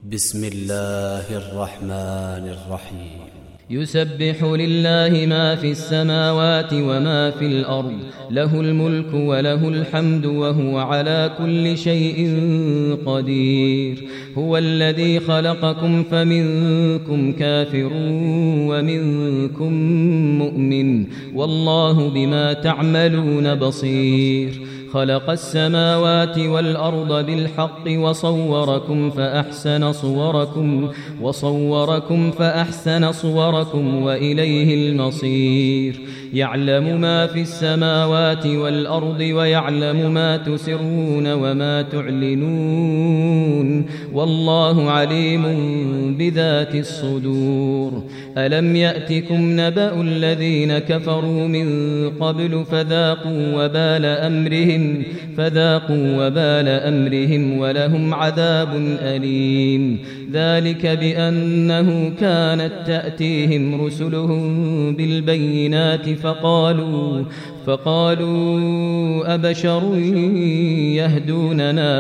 بسم الله الرحمن الرحيم يسبح لله ما في السماوات وما في الأرض، له الملك وله الحمد وهو على كل شيء قدير. هو الذي خلقكم فمنكم كافر ومنكم مؤمن، والله بما تعملون بصير. خلق السماوات والأرض بالحق وصوركم فأحسن صوركم وإليه المصير. يعلم ما في السماوات والأرض ويعلم ما تسرون وما تعلنون، والله عليم بذات الصدور. ألم يأتكم نبأ الذين كفروا من قبل فذاقوا وبال أمرهم ولهم عذاب أليم. ذلك بأنه كانت تأتيهم رسلهم بالبينات فقالوا أبشر يهدوننا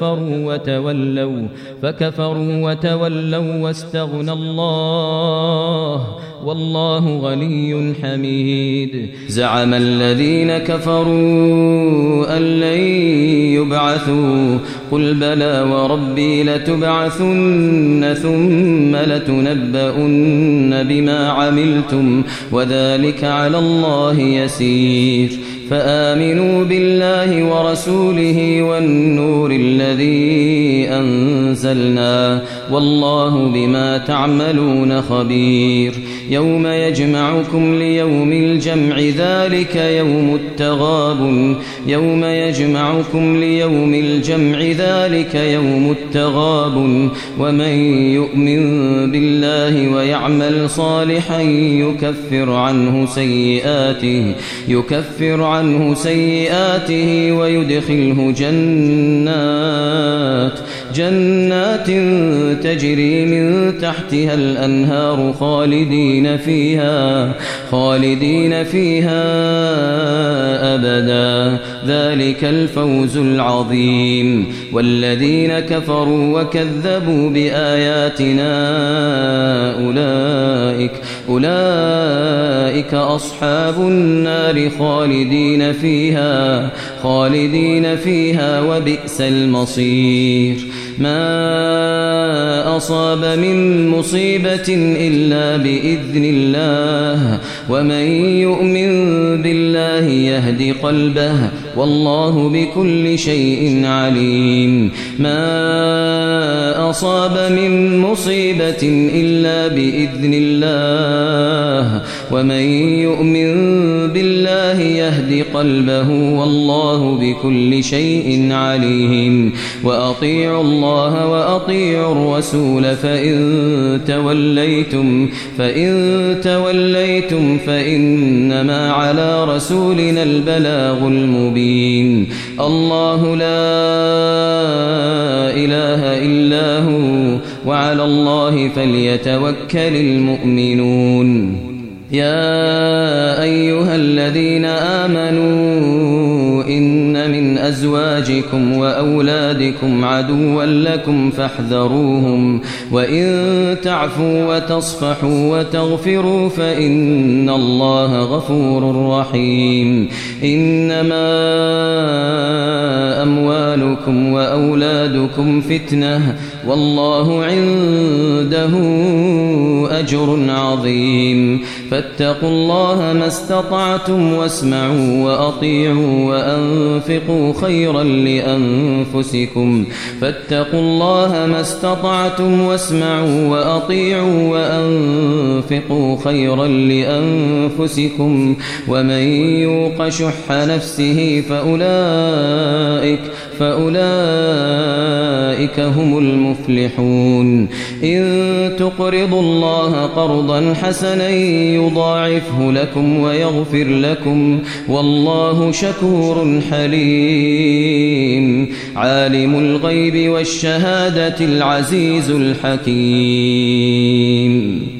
فكفروا وتولوا واستغنى الله والله غني حميد. زعم الذين كفروا أن لن يبعثوا، قل بلى وربي لتبعثن ثم لتنبؤن بما عملتم وذلك على الله يسير. فآمنوا بالله ورسوله والنور الذي أنزلنا، والله بما تعملون خبير. يوم يجمعكم ليوم الجمع ذلك يوم التغابن، ومن يؤمن بالله ويعمل صالحا يكفر عنه سيئاته ويدخله جنات تجري من تحتها الأنهار خالدين فيها أبدا، ذلك الفوز العظيم. والذين كفروا وكذبوا بآياتنا أولئك أصحاب النار خالدين فيها وبئس المصير. ما أصاب من مصيبة إلا بإذن الله، ومن يؤمن بالله يهد قلبه، والله بكل شيء عليم. ما أصاب من مصيبة إلا بإذن الله، ومن يؤمن بالله يهد قلبه، والله بكل شيء عليم. وأطيعوا الله وأطيعوا الرسول فإن توليتم فإنما على رسولنا البلاغ المبين. الله لا إله إلا هو، وعلى الله فليتوكل المؤمنون. يا أيها الذين آمنوا إن من أزواجكم وأولادكم عدوا لكم فاحذروهم، وإن تعفوا وتصفحوا وتغفروا فإن الله غفور رحيم. إنما أموالكم وأولادكم فتنة، والله عنده أجر عظيم. فاتقوا الله ما استطعتم واسمعوا وأطيعوا وأنفقوا خيرا لأنفسكم. فاتقوا الله ما استطعتم واسمعوا وأطيعوا وأنفقوا خيرا لأنفسكم، ومن يوق شح نفسه فأولئك هم المفلحون. إن تقرضوا الله قرضا حسنا يضاعفه لكم ويغفر لكم، والله شكور حليم. عالم الغيب والشهادة العزيز الحكيم.